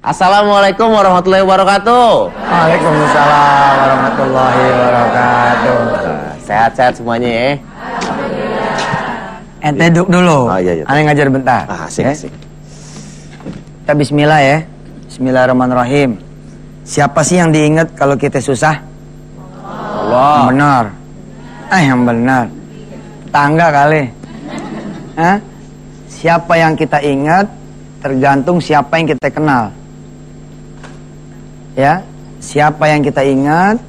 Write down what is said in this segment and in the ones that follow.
Assalamualaikum warahmatullahi wabarakatuh. Waalaikumsalam warahmatullahi wabarakatuh. Sehat-sehat semuanya ya. Ente duduk dulu. Iya. Ane ngajar bentar. Asik. Kita bismillah ya. Bismillahirrahmanirrahim. Siapa sih yang diingat kalau kita susah? Allah. Yang benar. Yang benar. Tetangga kali. Siapa yang kita ingat tergantung siapa yang kita kenal. Ya, siapa yang kita ingat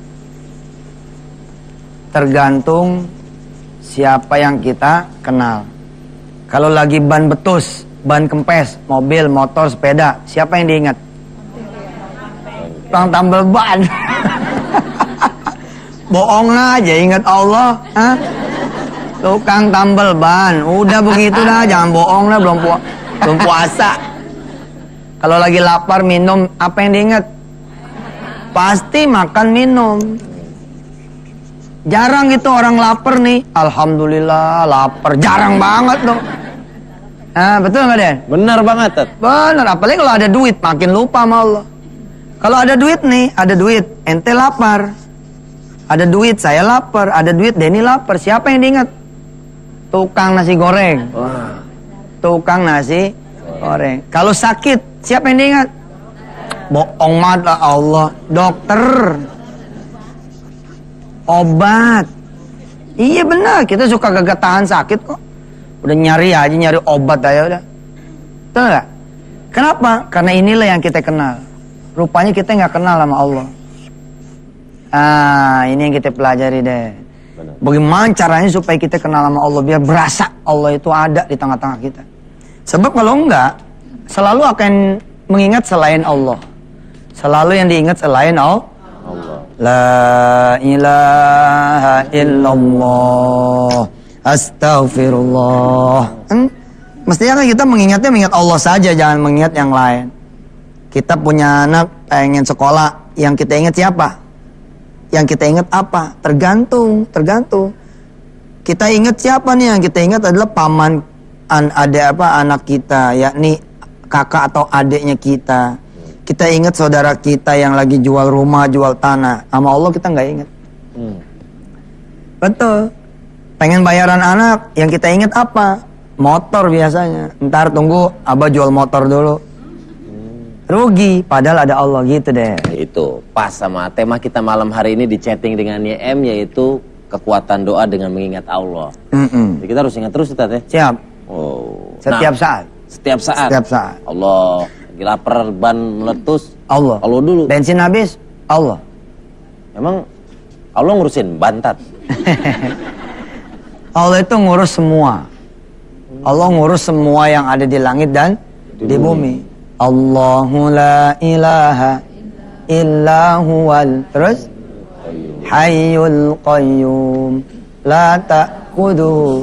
tergantung siapa yang kita kenal. Kalau lagi ban betus, ban kempes, mobil, motor, sepeda, siapa yang diingat? Tukang tambal ban. Bohong aja ingat Allah. Tukang tambal ban. Udah begitu dah, jangan bohong dah, belum puasa. Kalau lagi lapar minum, apa yang diingat? Pasti makan minum. Jarang gitu orang lapar nih. Alhamdulillah lapar. Jarang banget dong. Betul nggak Den? Benar banget, Tat. Benar. Apalagi kalau ada duit makin lupa sama Allah. Kalau ada duit nih, ada duit, ente lapar. Ada duit, saya lapar. Ada duit, Denny lapar. Siapa yang diingat? Tukang nasi goreng. Tukang nasi goreng. Kalau sakit, siapa yang diingat? Bohong mata Allah. Dokter. Obat. Iya benar, kita suka gak tahan sakit kok. Udah nyari obat aja udah. Betul gak? Kenapa? Karena inilah yang kita kenal. Rupanya kita gak kenal sama Allah. Ini yang kita pelajari deh. Benar. Bagaimana caranya supaya kita kenal sama Allah, biar berasa Allah itu ada di tengah-tengah kita. Sebab kalau enggak, selalu akan mengingat selain Allah. Selalu yang diingat selain Allah. La ilaha illallah, astaghfirullah. Mestinya kan kita mengingat Allah saja, jangan mengingat yang lain. Kita punya anak pengen sekolah, yang kita ingat siapa? Yang kita ingat apa? Tergantung. Kita ingat siapa nih? Yang kita ingat adalah paman anak kita, yakni kakak atau adiknya kita. Kita ingat saudara kita yang lagi jual rumah, jual tanah. Sama Allah kita nggak ingat. Betul. Pengen bayaran anak, yang kita ingat apa? Motor biasanya. Ntar tunggu abah jual motor dulu. Rugi, padahal ada Allah gitu deh. Itu pas sama tema kita malam hari ini di chatting dengan YM, yaitu kekuatan doa dengan mengingat Allah. Jadi kita harus ingat terus, Ustaz ya. Siap. Setiap saat. Allah. Lagi lapar, ban meletus, Allah. Allah dulu. Bensin habis, Allah. Emang Allah ngurusin ban, Tat? Allah itu ngurus semua. Allah ngurus semua yang ada di langit dan di bumi. Allahu la ilaha illa huwal. Terus? Hayyul qayyum la ta'khudhuhu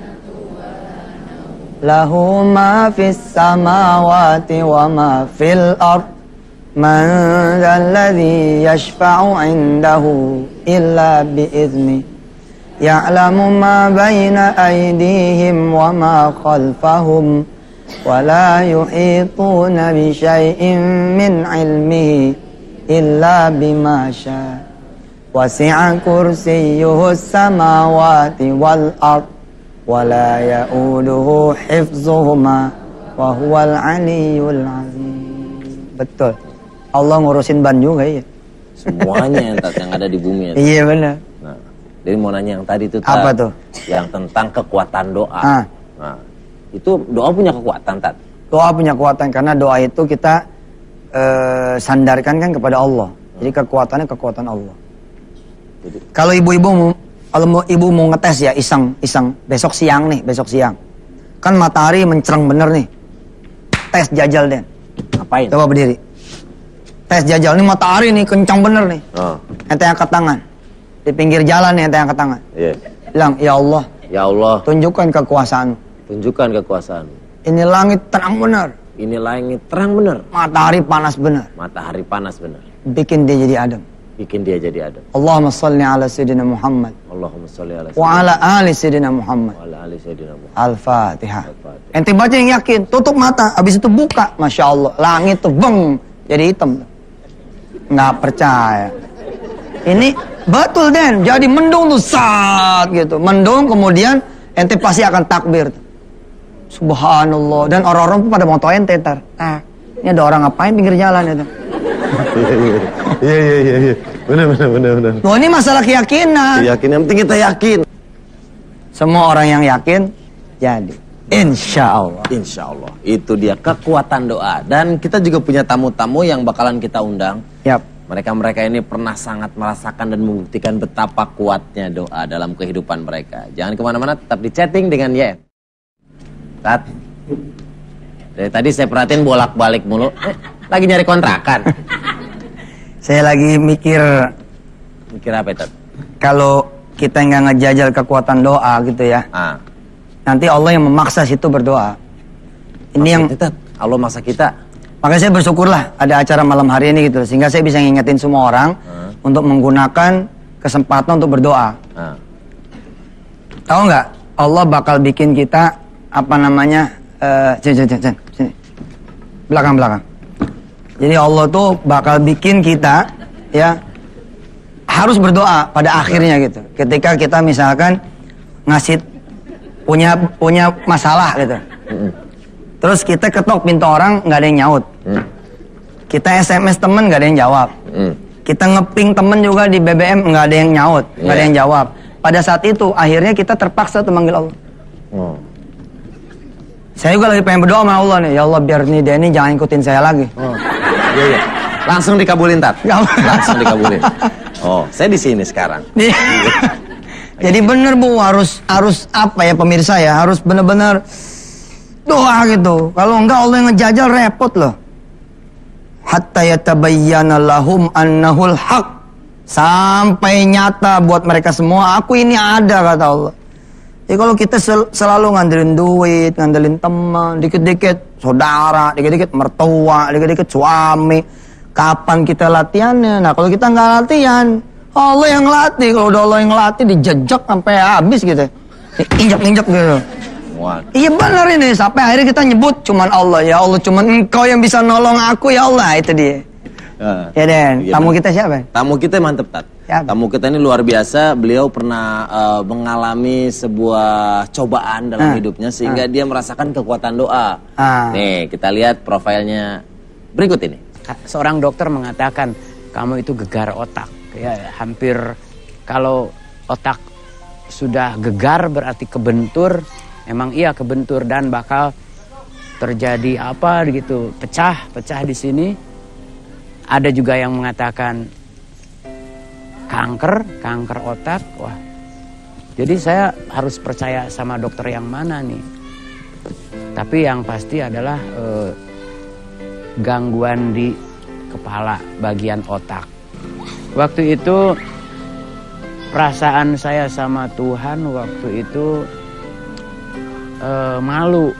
lahu ma fis samawati wa ma fil ard. Man dzalladzi yashfa'u 'indahu illa bi'idznihi. Ya'lamu ma baina aydihim wa ma khalfahum wa la yuhituna bi syai'in min 'ilmihi illa bima syaa. Wasi'a kursiyyuhu samawati wal ard wa la ya'uduhu hifdzuhuma wa huwal 'aliyyul 'azim. Betul. Allah ngurusin ban juga ya. Semuanya yang ada di bumi. Iya benar. Nah, jadi mau nanya yang tadi itu, Tat. Apa tuh? Yang tentang kekuatan doa. Nah, itu doa punya kekuatan, Tat. Doa punya kekuatan karena doa itu kita sandarkan kan kepada Allah. Jadi kekuatannya kekuatan Allah. Jadi, kalau ibu mau ngetes ya, iseng besok siang. Kan matahari mencerang bener nih. Tes jajal Den. ngapain? Coba berdiri. Tes jajal, ini matahari nih kencang bener nih. Ente angkat tangan. Di pinggir jalan nih ente angkat tangan. Iya. Bilang, ya Allah. Ya Allah. Tunjukkan kekuasaan. Tunjukkan kekuasaan. Ini langit terang bener. Ini langit terang bener. Matahari panas bener. Matahari panas bener. Bikin dia jadi adem. Bikin dia jadi adem. Allahumma salli ala Sayyidina Muhammad. Allahumma salli ala Wa ala ali Sayyidina Muhammad. Wa ala ali Sayyidina Muhammad. Al-Fatihah. Al-Fatihah. Ente baca yang yakin. Tutup mata. Habis itu buka. Masya Allah. Langit tuh beng. jadi hitam. Nggak percaya. Ini betul Den, jadi mendung tuh saat gitu. Mendung kemudian ente pasti akan takbir. Subhanallah. Dan orang-orang pun pada moto ente ntar. Nah, ini ada orang ngapain pinggir jalan itu. Iya. Benar. Loh ini masalah keyakinan. Yang penting kita yakin. Semua orang yang yakin jadi. Insya Allah. Itu dia kekuatan doa. Dan kita juga punya tamu-tamu yang bakalan kita undang. Yap. Mereka ini pernah sangat merasakan dan membuktikan betapa kuatnya doa dalam kehidupan mereka. Jangan kemana-mana, tetap di chatting dengan YM. Tat, dari tadi saya perhatiin bolak-balik mulu. Lagi nyari kontrakan. Saya lagi mikir apa itu? kalau kita nggak ngejajal kekuatan doa gitu ya. Nanti Allah yang memaksa situ berdoa. Ini yang Allah maksa kita. Makanya saya bersyukurlah ada acara malam hari ini gitu, sehingga saya bisa ngingetin semua orang untuk menggunakan kesempatan untuk berdoa. Tahu nggak? Allah bakal bikin kita apa namanya? Sini. Belakang. Jadi Allah tuh bakal bikin kita ya harus berdoa pada akhirnya gitu. Ketika kita misalkan ngasih punya masalah gitu. Terus kita ketok pintu orang nggak ada yang nyaut. Kita SMS temen nggak ada yang jawab. Kita ngeping temen juga di BBM nggak ada yang nyaut, nggak ada yang jawab. Pada saat itu akhirnya kita terpaksa tuh manggil Allah. Saya juga lagi pengen berdoa sama Allah nih, ya Allah biar nih dia ini jangan ikutin saya lagi. Iya. Langsung dikabulin Tat. Langsung dikabulin. Saya di sini sekarang. Jadi bener Bu, harus apa ya pemirsa ya, harus bener-bener doa gitu. Kalau enggak Allah yang ngejajal repot loh. Hatta yatabayyana lahum annahul haq. Sampai nyata buat mereka semua, aku ini ada kata Allah. Jadi kalau kita selalu ngandelin duit, ngandelin teman, dikit-dikit saudara, dikit-dikit mertua, dikit-dikit suami, kapan kita latihannya? Nah kalau kita nggak latihan, Allah yang ngelatih. Kalau udah Allah yang ngelatih, dijejak sampai habis gitu, injak-injak gitu. Iya benar ini, sampai akhirnya kita nyebut cuman Allah. Ya Allah, cuman Engkau yang bisa nolong aku ya Allah, itu dia. Ya Den, tamu kita siapa? Tamu kita mantep Tat. Tamu kita ini luar biasa. Beliau pernah mengalami sebuah cobaan dalam hidupnya sehingga dia merasakan kekuatan doa. Nih kita lihat profilnya berikut ini. Seorang dokter mengatakan kamu itu gegar otak. Ya hampir kalau otak sudah gegar berarti kebentur. Emang iya kebentur dan bakal terjadi apa gitu, pecah di sini. Ada juga yang mengatakan kanker otak. Wah. Jadi saya harus percaya sama dokter yang mana nih? Tapi yang pasti adalah gangguan di kepala bagian otak. Waktu itu perasaan saya sama Tuhan waktu itu malu.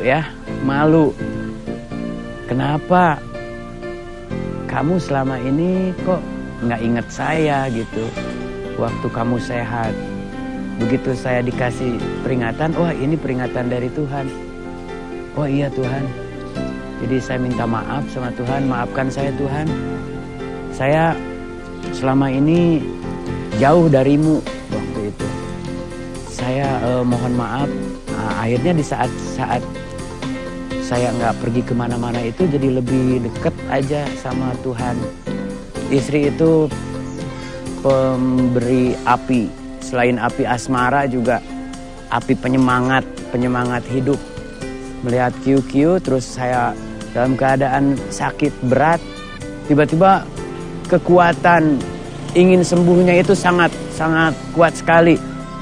Kenapa kamu selama ini kok nggak inget saya gitu waktu kamu sehat? Begitu saya dikasih peringatan, wah ini peringatan dari Tuhan. Oh iya Tuhan. Jadi saya minta maaf sama Tuhan, maafkan saya Tuhan. Saya selama ini jauh darimu waktu itu. Saya mohon maaf. Nah, akhirnya di saat saya nggak pergi kemana-mana itu jadi lebih deket aja sama Tuhan. Istri itu pemberi api, selain api asmara juga api penyemangat hidup. Melihat QQ terus saya dalam keadaan sakit berat, tiba-tiba kekuatan ingin sembuhnya itu sangat kuat sekali.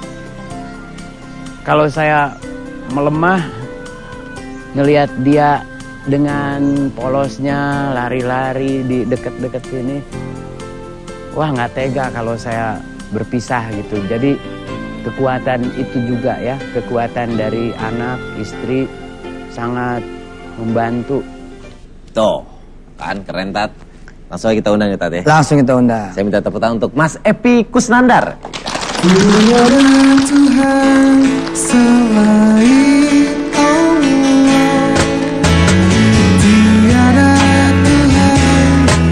Kalau saya melemah, ngelihat dia dengan polosnya lari-lari di dekat-dekat sini, wah nggak tega kalau saya berpisah gitu. Jadi kekuatan itu juga ya, kekuatan dari anak, istri sangat membantu. Tuh, kan keren Tat. Langsung kita undang ya Tat ya. Langsung kita undang. Saya minta tepuk tangan untuk Mas Epi Kusnandar. Tiada Tuhan selain Allah, tiada Tuhan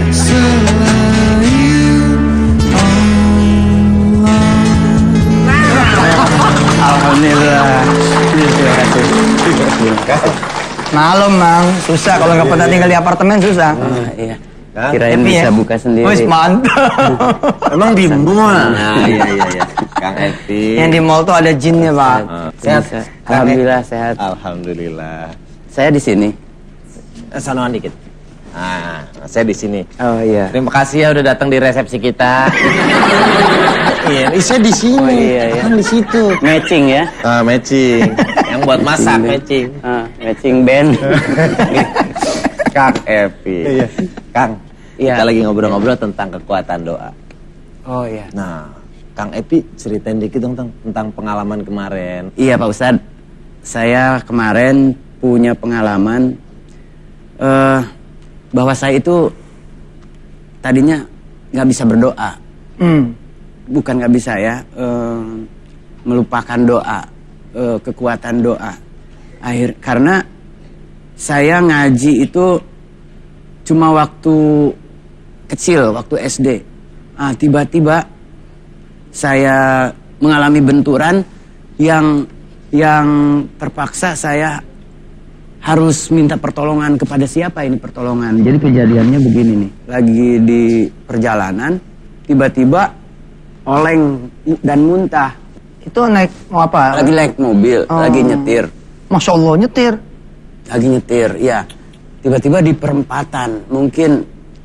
Malam, Mang. Susah kalau nggak pernah tinggal di apartemen susah. Iya. Hah? Kirain Happy bisa ya? buka sendiri. Wis mantap. Emang di mall? Nah, iya. Kang Epi. Yang di mall tuh ada jinnya, Pak. Sehat? Bisa. Alhamdulillah sehat. Alhamdulillah. Saya di sini. Sanoan dikit. Nah, saya di sini. Oh iya. Terima kasih ya udah datang di resepsi kita. Iya, saya di sini. Oh, iya. Kan di situ. Matching ya. Matching. Yang buat masak matching. Matching band. Kang Epi. Kang, Iya. kita lagi ngobrol-ngobrol tentang kekuatan doa. Oh iya. Nah, Kang Epi ceritain dikit dong tentang pengalaman kemarin. Iya Pak Ustadz. Saya kemarin punya pengalaman bahwa saya itu tadinya nggak bisa berdoa. Bukan nggak bisa ya, melupakan doa, kekuatan doa. Karena saya ngaji itu cuma waktu kecil, waktu SD. Tiba-tiba saya mengalami benturan yang terpaksa saya harus minta pertolongan kepada siapa ini pertolongan. Jadi kejadiannya begini nih, lagi di perjalanan tiba-tiba oleng dan muntah. Itu naik mau apa? Lagi naik mobil, lagi nyetir. Masya Allah, nyetir. Lagi nyetir, ya. Tiba-tiba di perempatan, mungkin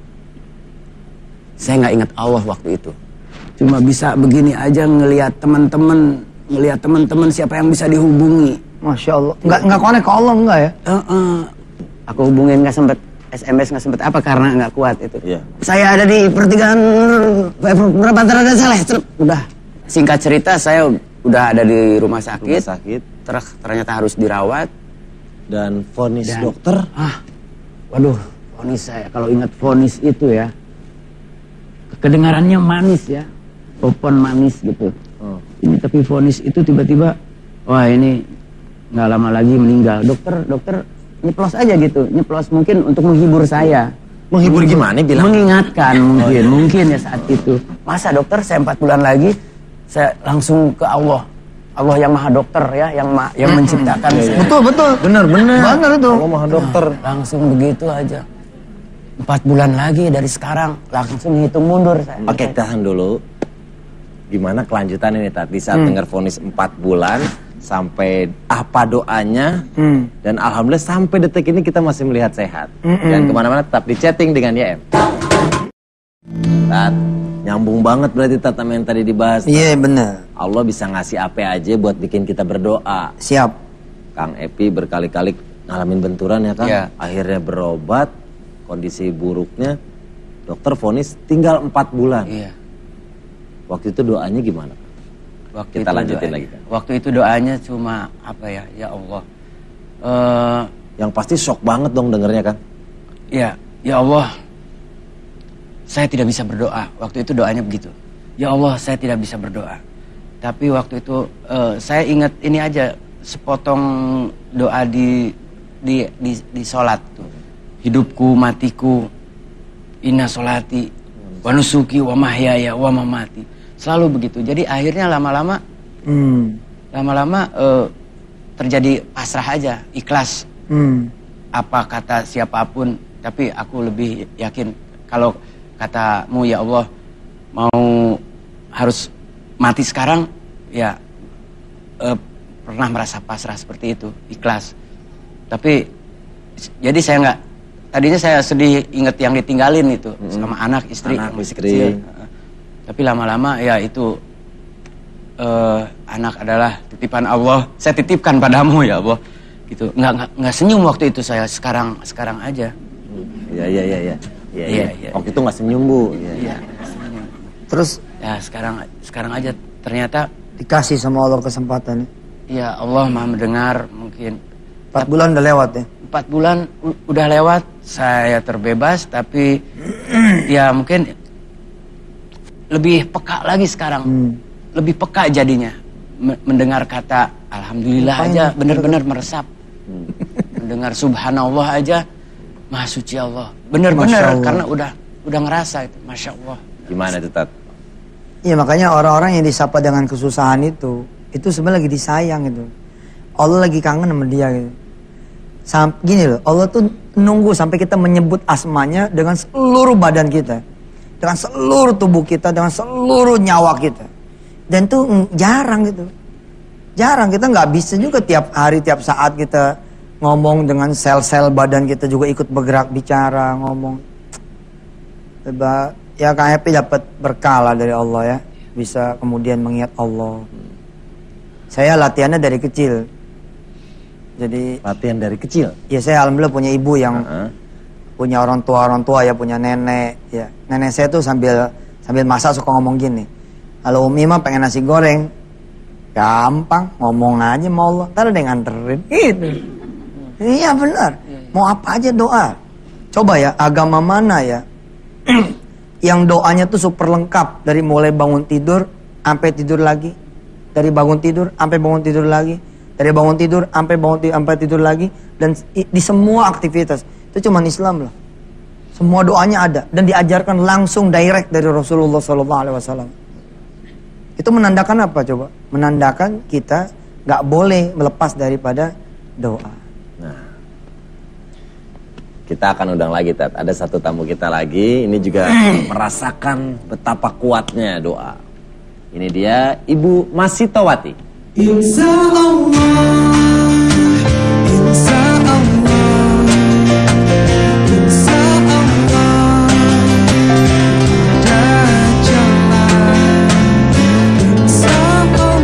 saya nggak ingat Allah waktu itu. Cuma bisa begini aja ngelihat teman-teman siapa yang bisa dihubungi. Masya Allah. Nggak connect ke Allah, enggak ya? Aku hubungin nggak sempet SMS, nggak sempet apa karena nggak kuat itu. Iya. Saya ada di pertigaan perempatan ada salah. Udah. Singkat cerita saya udah ada di rumah sakit. Ternyata harus dirawat. Dan vonis dokter. Waduh, vonis saya. Kalau ingat vonis itu ya, kedengarannya manis ya, popon manis gitu. Ini tapi vonis itu tiba-tiba, wah ini nggak lama lagi meninggal. Dokter nyeplos aja gitu, nyeplos mungkin untuk menghibur saya. Menghibur gimana bilang? Mengingatkan mungkin ya saat itu. Masa dokter saya 4 bulan lagi, saya langsung ke Allah. Allah yang maha dokter ya, yang menciptakan saya. Betul. Bener itu. Allah maha dokter. Langsung begitu aja. 4 bulan lagi dari sekarang, langsung hitung mundur saya. Oke, tahan dulu. Gimana kelanjutan ini tadi saat dengar vonis 4 bulan sampai apa doanya dan alhamdulillah sampai detik ini kita masih melihat sehat. Dan kemana-mana tetap di chatting dengan YM. Tat, nyambung banget berarti Tat sama yang tadi dibahas. Iya bener. Allah bisa ngasih apa aja buat bikin kita berdoa. Siap. Kang Epi berkali-kali ngalamin benturan ya Kang. Iya. Akhirnya berobat, kondisi buruknya dokter vonis tinggal 4 bulan. Iya. Waktu itu doanya gimana? Kita lanjutin lagi kan. Waktu itu doanya cuma apa ya Allah. Yang pasti shock banget dong dengernya kan. Ya Allah. Saya tidak bisa berdoa. Waktu itu doanya begitu. Ya Allah, saya tidak bisa berdoa. Tapi waktu itu saya ingat ini aja sepotong doa di sholat tuh. Hidupku, matiku, inna sholati, wa nusuki, wa mahyaya, wa mamati. Selalu begitu. Jadi akhirnya lama-lama terjadi pasrah aja, ikhlas. Apa kata siapapun, tapi aku lebih yakin kalau katamu ya Allah mau harus mati sekarang, ya pernah merasa pasrah seperti itu, ikhlas. Tapi jadi saya nggak, tadinya saya sedih inget yang ditinggalin itu sama anak istri. Kecil. Tapi lama-lama ya itu anak adalah titipan Allah. Saya titipkan padamu ya Allah. Gitu. Nggak senyum waktu itu saya, sekarang aja. Iya. Waktu itu nggak senyum Bu. Iya. Terus ya sekarang aja ternyata dikasih sama Allah kesempatan. Ya Allah maha mendengar mungkin. 4 bulan udah lewat ya? 4 bulan udah lewat, saya terbebas tapi ya mungkin lebih peka lagi sekarang. Lebih peka jadinya. Mendengar kata Alhamdulillah aja benar-benar meresap. Mendengar Subhanallah aja, Maha Suci Allah. Benar-benar karena udah ngerasa itu, Masya Allah. Gimana itu Tat? Iya makanya orang-orang yang disapa dengan kesusahan itu sebenarnya lagi disayang gitu. Allah lagi kangen sama dia gitu. Gini loh, Allah tuh nunggu sampai kita menyebut asmanya dengan seluruh badan kita. Dengan seluruh tubuh kita, dengan seluruh nyawa kita. Dan tuh jarang gitu. Jarang, kita nggak bisa juga tiap hari, tiap saat kita ngomong dengan sel-sel badan kita juga ikut bergerak, bicara, ngomong. Ya Kang Happy dapat berkah lah dari Allah ya. Bisa kemudian mengingat Allah. Saya latihannya dari kecil. Jadi latihan dari kecil. Ya saya alhamdulillah punya ibu yang punya orang tua ya, punya nenek ya. Nenek saya tuh sambil masak suka ngomong gini. Kalau Umi mah pengen nasi goreng, gampang ngomong aja sama Allah, ntar ada yang nganterin gitu. Iya benar. Mau apa aja doa. Coba ya, agama mana ya yang doanya tuh super lengkap dari mulai bangun tidur sampai tidur lagi, dari bangun tidur sampai bangun tidur lagi, dari bangun tidur sampai tidur lagi, dan di semua aktivitas. Itu cuma Islam loh. Semua doanya ada dan diajarkan langsung direct dari Rasulullah SAW. Itu menandakan apa coba? Menandakan kita nggak boleh melepas daripada doa. Nah, kita akan undang lagi, Tat. Ada satu tamu kita lagi. Ini juga merasakan betapa kuatnya doa. Ini dia Ibu Masitowati. Insya Allah, insya Allah, insya Allah, ada jalan, insya Allah.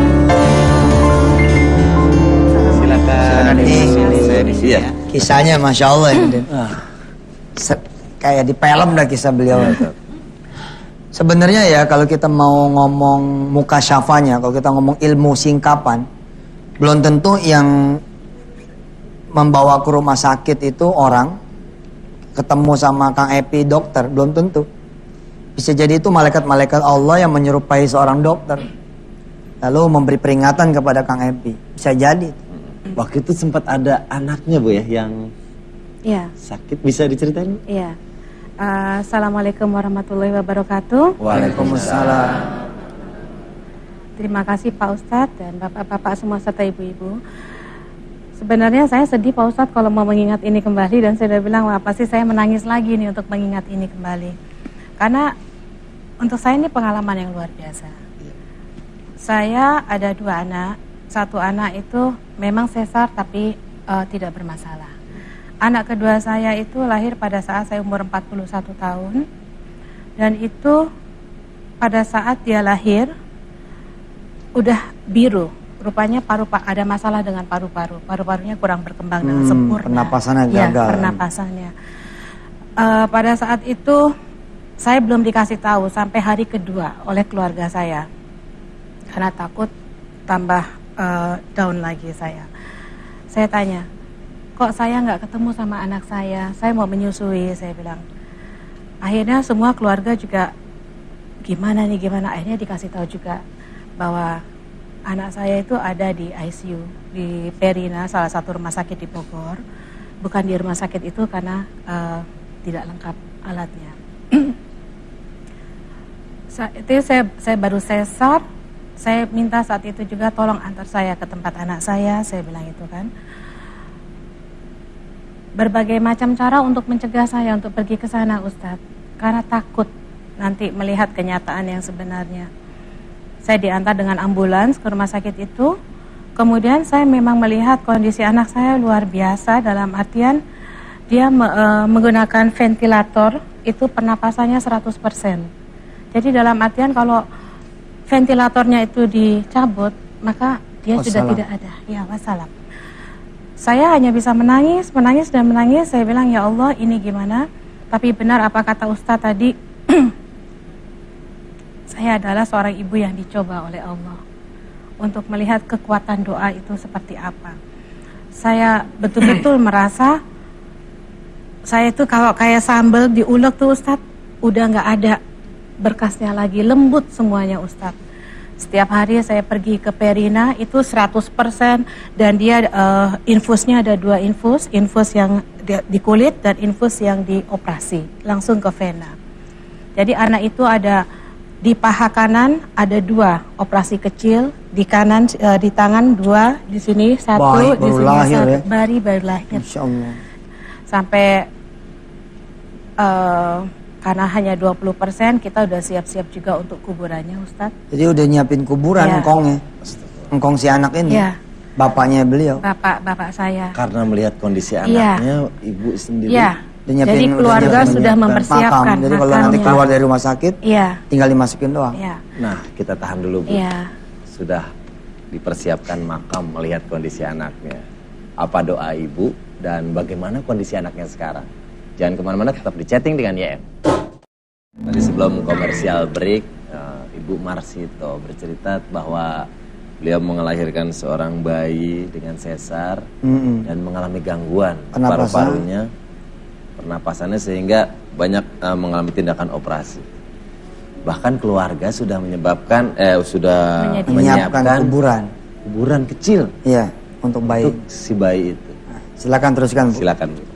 Silakan. Saya di sini ya. Kisahnya Masya Allah ya. Kayak di film dah kisah beliau. Sebenarnya ya kalau kita mau ngomong muka syafanya, kalau kita ngomong ilmu singkapan, belum tentu yang membawa ke rumah sakit itu orang, ketemu sama Kang Epi dokter, belum tentu. Bisa jadi itu malaikat-malaikat Allah yang menyerupai seorang dokter, lalu memberi peringatan kepada Kang Epi. Bisa jadi. Waktu itu sempat ada anaknya Bu ya yang sakit, bisa diceritain? Iya. Assalamualaikum warahmatullahi wabarakatuh. Waalaikumsalam. Terima kasih Pak Ustadz dan bapak-bapak semua serta ibu-ibu. Sebenarnya saya sedih Pak Ustadz kalau mau mengingat ini kembali, dan saya udah bilang wah pasti saya menangis lagi nih untuk mengingat ini kembali. Karena untuk saya ini pengalaman yang luar biasa. Saya ada 2 anak. Satu anak itu memang sesar tapi tidak bermasalah. Anak kedua saya itu lahir pada saat saya umur 41 tahun. Dan itu pada saat dia lahir udah biru. Rupanya ada masalah dengan paru-paru. Paru-parunya kurang berkembang dengan sempurna. Pernapasannya gagal. Ya, pernapasannya. Pada saat itu saya belum dikasih tahu sampai hari kedua oleh keluarga saya. Karena takut tambah down lagi saya. Saya tanya, kok saya nggak ketemu sama anak saya mau menyusui, saya bilang. Akhirnya semua keluarga juga gimana, akhirnya dikasih tahu juga bahwa anak saya itu ada di ICU, di Perina, salah satu rumah sakit di Bogor. Bukan di rumah sakit itu karena tidak lengkap alatnya. Saya baru sesar, saya minta saat itu juga tolong antar saya ke tempat anak saya bilang itu kan. Berbagai macam cara untuk mencegah saya untuk pergi ke sana Ustadz, karena takut nanti melihat kenyataan yang sebenarnya. Saya diantar dengan ambulans ke rumah sakit itu, kemudian saya memang melihat kondisi anak saya luar biasa dalam artian dia menggunakan ventilator, itu pernapasannya 100%. Jadi dalam artian kalau ventilatornya itu dicabut, maka dia sudah tidak ada. Ya, wassalam. Saya hanya bisa menangis. Saya bilang, ya Allah ini gimana? Tapi benar apa kata Ustadz tadi, saya adalah seorang ibu yang dicoba oleh Allah untuk melihat kekuatan doa itu seperti apa. Saya betul-betul merasa, saya itu kalau kayak sambal diulek tuh Ustadz, udah gak ada berkasnya lagi, lembut semuanya Ustadz. Setiap hari saya pergi ke Perina itu 100% dan dia infusnya ada 2 infus yang di kulit dan infus yang di operasi langsung ke vena. Jadi anak itu ada Di paha kanan ada 2 operasi kecil, di kanan di tangan 2, di sini 1, Baik, di baru sini lahir 1. ya? Baru lahir. Insya Allah. Sampai karena hanya 20%, kita udah siap-siap juga untuk kuburannya, Ustadz. Jadi udah nyiapin kuburan Iya. engkongnya. Engkong si anak ini. Iya. Bapaknya beliau. Bapak saya. Karena melihat kondisi Iya. anaknya, ibu sendiri. Iya. Udah Jadi udah keluarga nyiapin sudah mempersiapkan makam. Jadi kalau nanti makamnya. keluar dari rumah sakit, Iya. tinggal dimasukin doang. Iya. Nah, kita tahan dulu, Bu. Iya. Sudah dipersiapkan makam melihat kondisi anaknya. Apa doa ibu dan bagaimana kondisi anaknya sekarang? Jangan kemana-mana, tetap di chatting dengan YM. Tadi sebelum komersial break, Ibu Marsito bercerita bahwa beliau melahirkan seorang bayi dengan sesar dan mengalami gangguan paru-parunya, pernapasannya, sehingga banyak mengalami tindakan operasi. Bahkan keluarga sudah Menyiapkan kuburan kecil. Iya, untuk bayi. Untuk si bayi itu. Silakan teruskan, Bu. Silakan, Bu.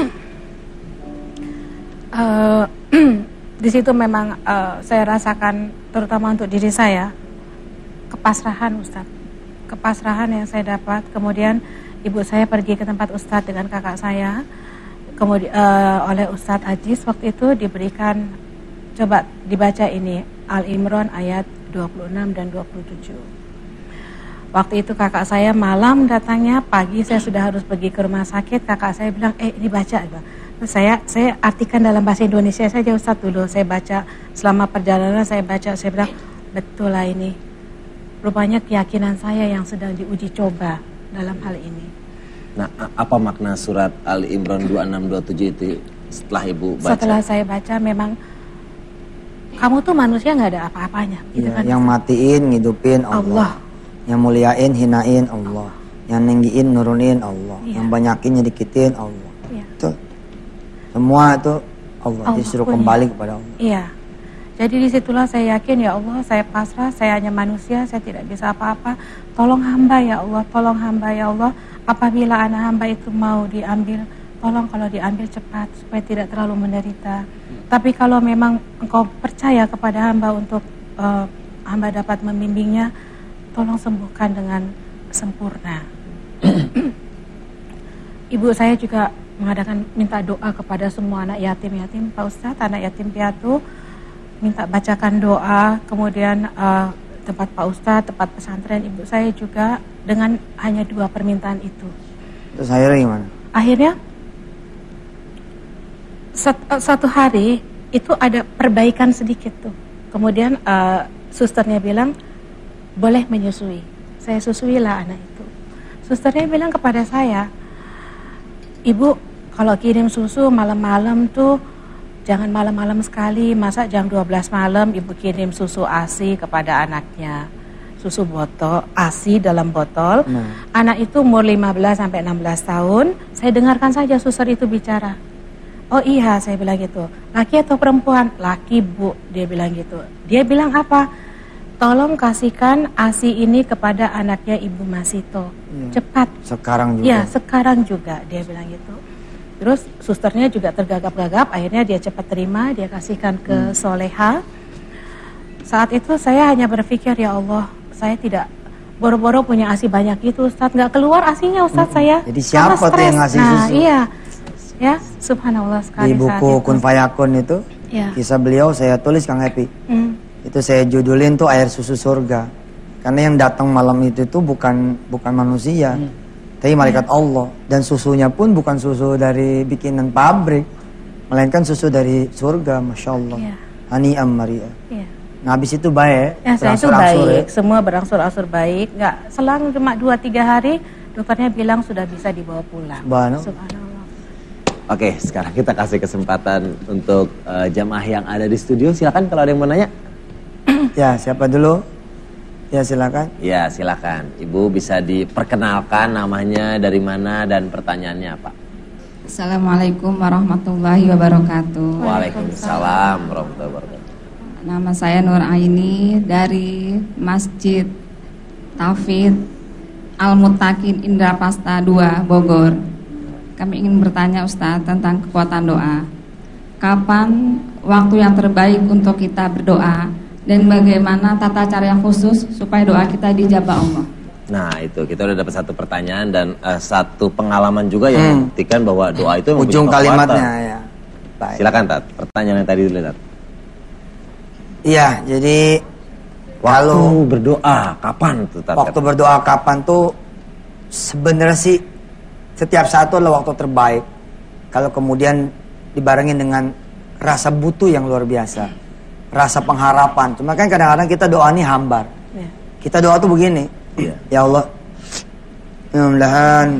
Di situ memang saya rasakan, terutama untuk diri saya, kepasrahan, Ustadz. Kepasrahan yang saya dapat. Kemudian ibu saya pergi ke tempat Ustadz dengan kakak saya. Kemudian oleh Ustadz Ajis waktu itu diberikan, coba dibaca ini, Al-Imran ayat 26 dan 27. Waktu itu kakak saya malam datangnya, pagi saya sudah harus pergi ke rumah sakit. Kakak saya bilang, ini baca. Terus saya artikan dalam bahasa Indonesia saja, Ustadz, dulu. Saya baca, selama perjalanan saya baca, saya bilang, betul lah ini. Rupanya keyakinan saya yang sedang diuji coba dalam hal ini. Nah, apa makna surat Ali Imran 26-27 itu setelah ibu baca? Setelah saya baca, memang kamu tuh manusia nggak ada apa-apanya. Gitu kan? Yang matiin, ngidupin Allah. Yang muliain, hinain Allah. Yang nenggiin, nurunin Allah. Iya. Yang banyakin, nyedikitin Allah. Iya. Itu semua itu Allah disuruh punya. kembali kepada Allah. Iya. Jadi disitulah saya yakin, ya Allah, saya pasrah, saya hanya manusia, saya tidak bisa apa-apa. Tolong hamba ya Allah, tolong hamba ya Allah. Apabila anak hamba itu mau diambil, tolong kalau diambil cepat supaya tidak terlalu menderita. Tapi kalau memang engkau percaya kepada hamba untuk hamba dapat membimbingnya, tolong sembuhkan dengan sempurna. Ibu saya juga mengadakan minta doa kepada semua anak yatim Pak Ustadz, anak yatim piatu, minta bacakan doa. Kemudian tempat Pak Ustadz, tempat pesantren ibu saya juga, dengan hanya 2 permintaan itu. Terus akhirnya gimana? Akhirnya satu hari itu ada perbaikan sedikit tuh. Kemudian susternya bilang boleh menyusui. Saya susuilah anak itu. Susternya bilang kepada saya, Ibu kalau kirim susu malam-malam tuh jangan malam-malam sekali. Masa jam 12 malam ibu kirim susu ASI kepada anaknya. Susu botol, ASI dalam botol. Anak itu umur 15 sampai 16 tahun. Saya dengarkan saja suster itu bicara. Oh iya, saya bilang gitu. Laki atau perempuan? Laki, Bu, dia bilang gitu. Dia bilang apa? Tolong kasihkan ASI ini kepada anaknya Ibu Masito. Cepat. Sekarang juga. Ya, sekarang juga, dia bilang gitu. Terus susternya juga tergagap-gagap, akhirnya dia cepat terima, dia kasihkan ke Soleha. Saat itu saya hanya berpikir, ya Allah, saya tidak boro-boro punya ASI banyak itu, Ustadz. Nggak keluar ASInya, Ustadz, saya. Jadi siapa Karena tuh yang stres. ngasih Nah, susu? iya. Ya, subhanallah sekali Di buku saat itu. Kun Fayakun itu, Ya. kisah beliau saya tulis, Kang Epi. Itu saya judulin tuh air susu surga. Karena yang datang malam itu tuh bukan manusia, tapi malaikat Allah. Dan susunya pun bukan susu dari bikinan pabrik, melainkan susu dari surga, Masya Allah. Iya. Hani'am Maria. Iya. Nah habis itu baik, Ya, saya itu berangsur-angsur baik, ya. semua berangsur-angsur baik. Nggak selang cuma 2-3 hari, dokternya bilang sudah bisa dibawa pulang. Subhanallah. Subhanallah. Oke, sekarang kita kasih kesempatan untuk jamaah yang ada di studio. Silakan kalau ada yang mau nanya. Ya siapa dulu? Ya silakan. Ya, silakan. Ibu bisa diperkenalkan namanya, dari mana, dan pertanyaannya apa. Assalamualaikum warahmatullahi wabarakatuh. Waalaikumsalam warahmatullahi wabarakatuh. Nama saya Nur Aini dari Masjid Tauhid Al-Muttaqin Indrapasta 2 Bogor. Kami ingin bertanya Ustaz tentang kekuatan doa. Kapan waktu yang terbaik untuk kita berdoa Dan bagaimana tata cara yang khusus supaya doa kita dijabah Allah? Nah itu kita udah dapat satu pertanyaan dan satu pengalaman juga yang membuktikan bahwa doa itu mempunyai Ujung kekuatan. kalimatnya ya. Baik. Silakan Tat, pertanyaan yang tadi dulu Tat. Iya, jadi Waktu kalau berdoa kapan tuh Tat? waktu berdoa kapan tuh sebenarnya sih setiap saat itu adalah waktu terbaik. Kalau kemudian dibarengin dengan rasa butuh yang luar biasa, rasa pengharapan. Cuma kan kadang-kadang kita doa ini hambar. Ya. Kita doa tuh begini, Iya. ya Allah, mudah-mudahan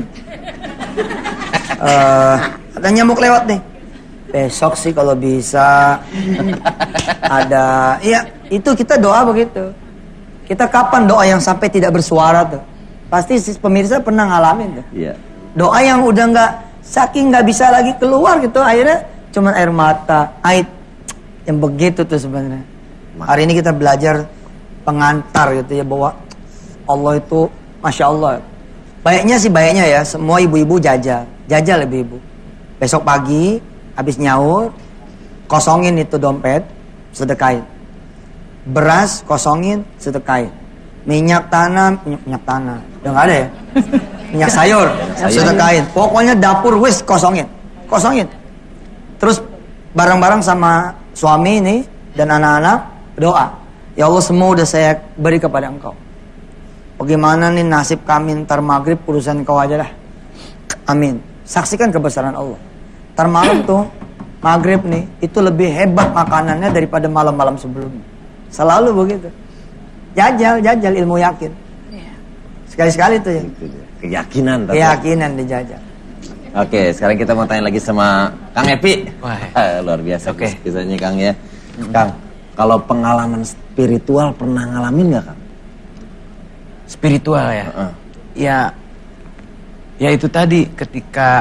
ada nyamuk lewat nih. Besok sih kalau bisa ada, iya itu kita doa begitu. Kita kapan doa yang sampai tidak bersuara tuh? Pasti si pemirsa pernah ngalamin tuh. Iya. Doa yang udah nggak, saking nggak bisa lagi keluar gitu, akhirnya cuman air mata, air yang begitu tuh sebenarnya. Hari ini kita belajar pengantar gitu ya, bahwa Allah itu Masya Allah. Baiknya ya, semua ibu-ibu jajal ibu-ibu. Besok pagi habis nyaur, kosongin itu dompet, sedekahin. Beras kosongin, sedekahin. Minyak tanah, udah nggak ada ya? Minyak sayur, sedekahin. Pokoknya dapur wis kosongin. Terus bareng-bareng sama suami ini dan anak-anak doa. Ya Allah, semua udah saya beri kepada Engkau. Bagaimana nih nasib kami ntar maghrib, urusan Engkau aja lah. Amin. Saksikan kebesaran Allah. Ntar malam tuh maghrib nih, itu lebih hebat makanannya daripada malam-malam sebelumnya. Selalu begitu. Jajal ilmu yakin. Sekali-sekali tuh ya. Itu dia. Keyakinan Tat. Keyakinan dijajal. Oke, sekarang kita mau tanya lagi sama Kang Epi. Wah. Luar biasa kisahnya Kang ya. Kang, kalau pengalaman spiritual pernah ngalamin nggak Kang? Spiritual ya. Ya itu tadi ketika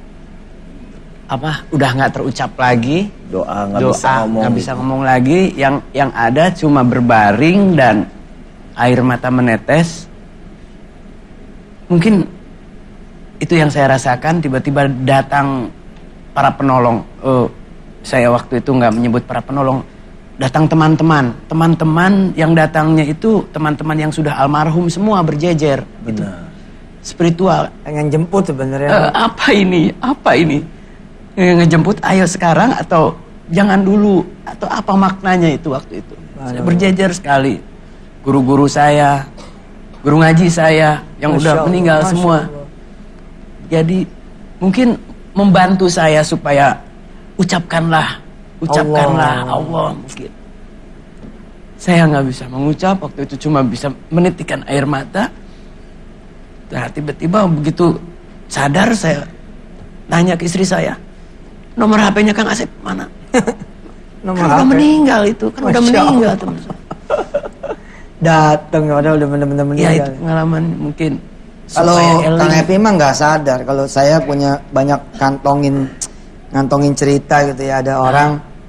udah nggak terucap lagi, Doa nggak bisa ngomong. lagi, yang ada cuma berbaring dan air mata menetes. Mungkin itu yang saya rasakan. Tiba-tiba datang para penolong. Saya waktu itu nggak menyebut para penolong, datang teman-teman yang datangnya itu teman-teman yang sudah almarhum semua berjejer. Gitu. Spiritual. Pengen jemput sebenarnya. Apa ini? Ngejemput ayo sekarang atau jangan dulu, atau apa maknanya itu waktu itu? Saya berjejer sekali. Guru-guru saya, guru ngaji saya yang udah meninggal semua. Jadi mungkin membantu saya supaya ucapkanlah Allah mungkin. Saya nggak bisa mengucap waktu itu, cuma bisa menitikkan air mata. Nah, tiba-tiba begitu sadar saya tanya ke istri saya, nomor HP-nya Kang Asep mana? Udah meninggal itu, udah meninggal teman saya. Datang udah bener-bener meninggal. Ya itu pengalaman mungkin. Kalau Kang Epi mah nggak sadar. Kalau saya punya banyak ngantongin cerita gitu ya. Ada orang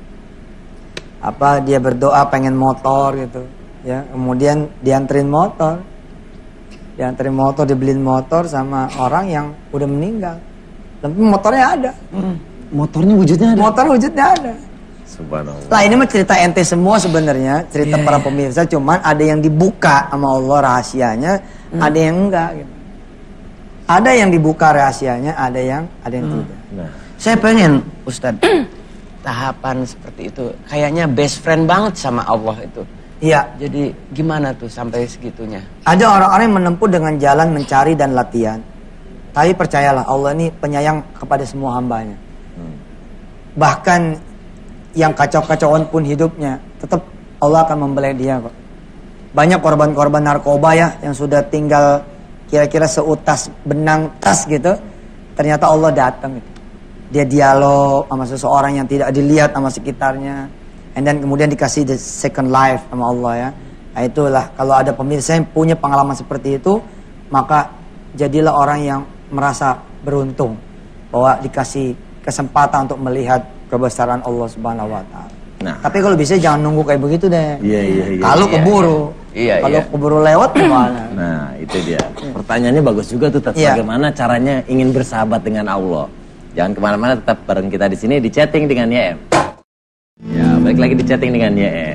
dia berdoa pengen motor gitu ya, kemudian dianterin motor, dibeliin motor sama orang yang udah meninggal, tapi motornya ada. Motornya wujudnya ada. Motor wujudnya ada. Subhanallah. Lah ini mah cerita ente semua sebenarnya, cerita para pemirsa, cuman ada yang dibuka sama Allah rahasianya, ada yang enggak gitu. Ada yang dibuka rahasianya, ada yang tidak. Nah, Saya pengen Ustadz tahapan seperti itu. Kayaknya best friend banget sama Allah itu. Iya. Jadi gimana tuh sampai segitunya? Ada orang-orang yang menempuh dengan jalan mencari dan latihan. Tapi percayalah, Allah ini penyayang kepada semua hambanya. Bahkan yang kacau-kacauan pun hidupnya, tetap Allah akan membelai dia kok. Banyak korban-korban narkoba ya, yang sudah tinggal kira-kira seutas benang tas gitu. Ternyata Allah datang gitu. Dia dialog sama seseorang yang tidak dilihat sama sekitarnya. And then kemudian dikasih the second life sama Allah ya. Nah itulah, kalau ada pemirsa yang punya pengalaman seperti itu, maka jadilah orang yang merasa beruntung bahwa dikasih kesempatan untuk melihat kebesaran Allah Subhanahu wa taala. Nah. Tapi kalau bisa jangan nunggu kayak begitu deh. Iya. Kalau keburu. Kalau keburu lewat gimana? Nah, itu dia. Pertanyaannya bagus juga tuh, Tat. Iya. Bagaimana caranya ingin bersahabat dengan Allah? Jangan kemana-mana, tetap bareng kita di sini di chatting dengan YM. Ya, balik lagi di chatting dengan YM.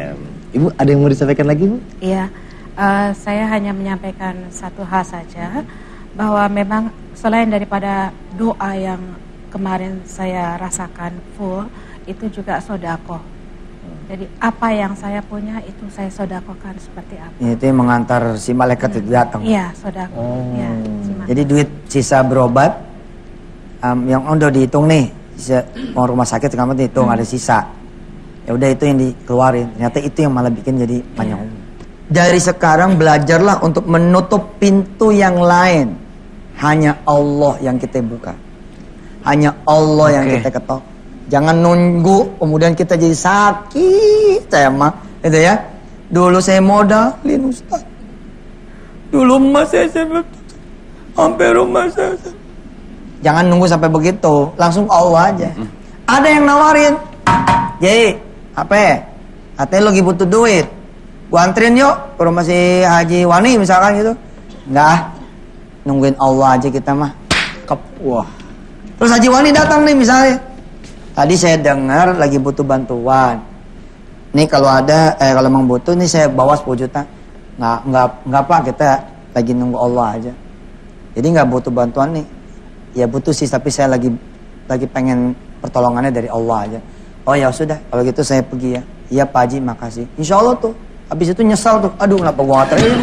Ibu ada yang mau disampaikan lagi, Bu? Iya, saya hanya menyampaikan satu hal saja, bahwa memang selain daripada doa yang kemarin saya rasakan full, itu juga sodako. Jadi apa yang saya punya itu saya sodakokan seperti apa. Itu yang mengantar si malaikat itu datang. Iya, sodako. Ya, Jadi duit sisa berobat yang udah dihitung nih, sisa mau rumah sakit kamu dihitung ada sisa. Ya udah itu yang dikeluarin. Ternyata itu yang malah bikin jadi banyak. Dari sekarang belajarlah untuk menutup pintu yang lain. Hanya Allah yang kita buka. Hanya Allah yang kita ketok. Jangan nunggu kemudian kita jadi sakit. Saya mah itu ya. Dulu saya modalin Ustaz. Dulu emas saya sampai rumah saya. Jangan nunggu sampai begitu, langsung Allah aja. Ada yang nawarin, jadi apa? Katanya lagi butuh duit, gua anterin yuk ke rumah si Haji Wani misalkan gitu. Enggak, nungguin Allah aja kita mah. Wah. Terus Haji Wani datang nih misalnya. Tadi saya dengar lagi butuh bantuan. Nih kalau ada, kalau emang butuh nih saya bawa 10 juta. Nggak Pak, kita lagi nunggu Allah aja. Jadi nggak butuh bantuan nih. Ya butuh sih, tapi saya lagi pengen pertolongannya dari Allah aja. Oh ya sudah, kalau gitu saya pergi ya. Iya Pak Haji, makasih. Insya Allah tuh. Habis itu nyesal tuh. Aduh kenapa gua nggak terima.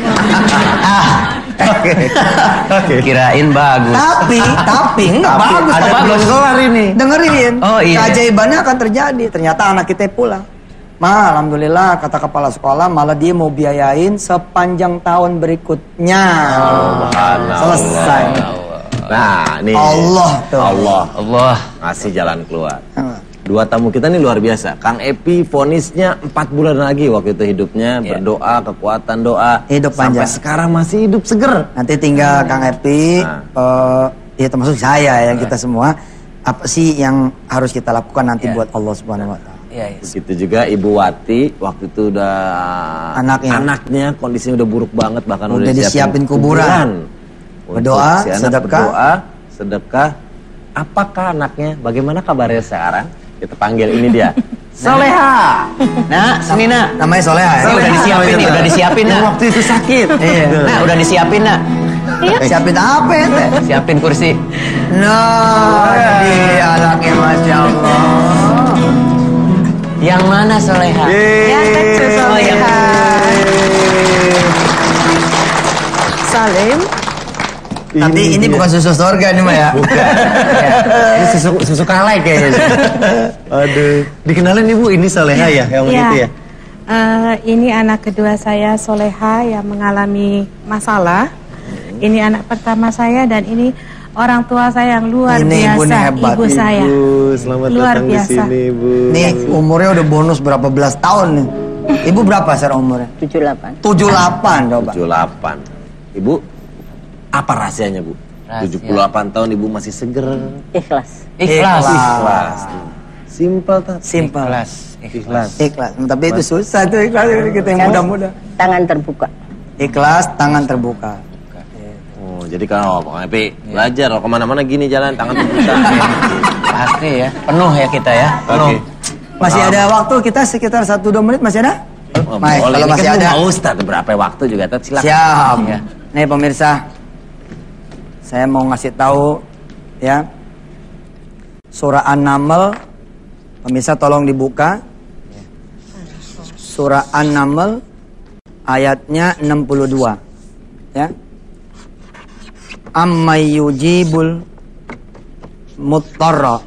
Kirain bagus. Tapi nggak bagus. Ada belum kelar ini. Dengerin. Oh, iya. Keajaibannya akan terjadi. Ternyata anak kita pulang. Ma, alhamdulillah kata kepala sekolah malah dia mau biayain sepanjang tahun berikutnya. Selesai. Nah, nih Allah tuh. Allah ngasih jalan keluar. Dua tamu kita nih luar biasa. Kang Epi vonisnya 4 bulan lagi waktu itu hidupnya berdoa, kekuatan doa. Hidup panjang. Sampai sekarang masih hidup seger. Nanti tinggal Kang Epi, ya termasuk saya yang kita semua. Apa sih yang harus kita lakukan nanti buat Allah Subhanahu Wa Taala? Begitu juga Ibu Wati waktu itu udah anaknya kondisinya udah buruk banget, bahkan udah disiapin kuburan. Berdoa, si sedekah. Apakah anaknya? Bagaimana kabarnya sekarang? Kita panggil ini dia. Soleha. Nah, sini nak. Namanya Soleha ya? Udah disiapin nih, udah disiapin nak. Waktu itu sakit. Nah, udah disiapin nak. Siapin apa ya teh? Siapin kursi. Nah, ini anaknya Masya Allah. Yang mana Soleha? Yang kecil Soleha. Salim. Tapi ini bukan susu surga nih Maya. Ini susu kalai kayaknya. Aduh. Dikenalin Ibu, ini Soleha ya yang begitu ya? Ini anak kedua saya Soleha yang mengalami masalah. Ini anak pertama saya dan ini orang tua saya yang luar biasa. Ibu saya. Selamat luar datang biasa. di sini, Ibu. Nih umurnya udah bonus berapa belas tahun nih. Ibu berapa sekarang umurnya? 78. 78 coba. 78. Ibu, apa rahasianya, Bu? 78 tahun Ibu masih seger. Ikhlas. Ikhlas. Simpel tak? Simpel. Ikhlas. Tapi itu susah tuh ikhlas kita yang muda-muda. Tangan terbuka. Ikhlas, tangan terbuka. Oh, jadi kalau Bang Epi belajar kalau kemana-mana gini jalan tangan terbuka. Pasti ya. Penuh ya kita ya. Penuh. Masih ada waktu kita sekitar 1-2 menit masih ada? Baik, kalau masih ada. Mau Ustaz berapa waktu juga Tat, silakan. Siap. Nih pemirsa, saya mau ngasih tahu ya. Surah An-Naml, pemirsa tolong dibuka. Surah An-Naml ayatnya 62. Ya. Ammay yujibul muttarra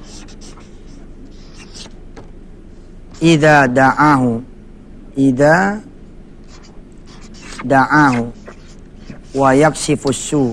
idza da'ahu wa yakshifus su.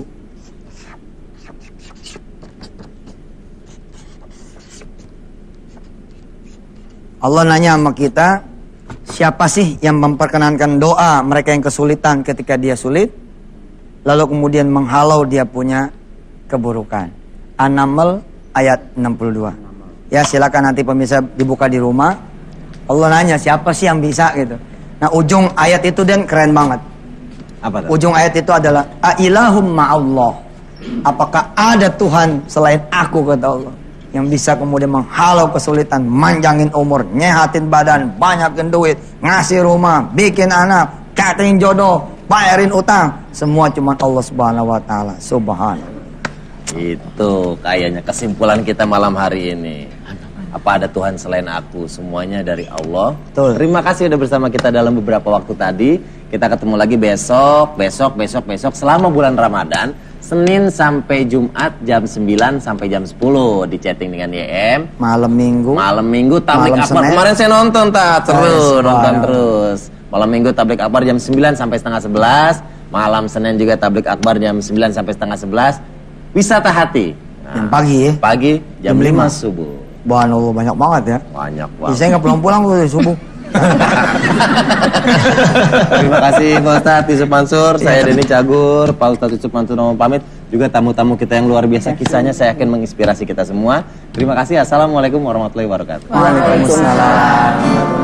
Allah nanya sama kita, siapa sih yang memperkenankan doa mereka yang kesulitan ketika dia sulit, lalu kemudian menghalau dia punya keburukan. An-Naml ayat 62. Ya silakan nanti pemirsa dibuka di rumah. Allah nanya siapa sih yang bisa gitu. Nah ujung ayat itu dan keren banget. Apa itu? Ujung ayat itu adalah Ailahum ma'allah. Apakah ada Tuhan selain aku, kata Allah. yang bisa kemudian menghalau kesulitan, manjangin umur, nyehatin badan, banyakin duit, ngasih rumah, bikin anak, catering jodoh, bayarin utang, semua cuma Allah Subhanahu wa taala. Subhanallah. Itu kayaknya kesimpulan kita malam hari ini. Apa ada Tuhan selain aku? Semuanya dari Allah. Betul. Terima kasih udah bersama kita dalam beberapa waktu tadi. Kita ketemu lagi besok selama bulan Ramadan, Senin sampai Jumat jam 9 sampai jam 10 di chatting dengan YM. Malam Minggu tablik malam akbar. Senin. Kemarin saya nonton Yes, nonton terus. Malam Minggu tablik akbar jam 9 sampai setengah 11. Malam Senin juga tablik akbar jam 9 sampai setengah 11. Wisata hati. Yang pagi ya? Pagi jam 5 5 subuh. Subhanallah, banyak banget ya. Banyak Ya, banget. saya nggak pulang-pulang tuh dari subuh. Terima kasih Pak Ustadz Yusuf Mansur. Saya Denny Cagur, Pak Ustadz Yusuf Mansur mau pamit. Juga tamu-tamu kita yang luar biasa, kisahnya saya yakin menginspirasi kita semua. Terima kasih. Assalamualaikum warahmatullahi wabarakatuh. Waalaikumsalam.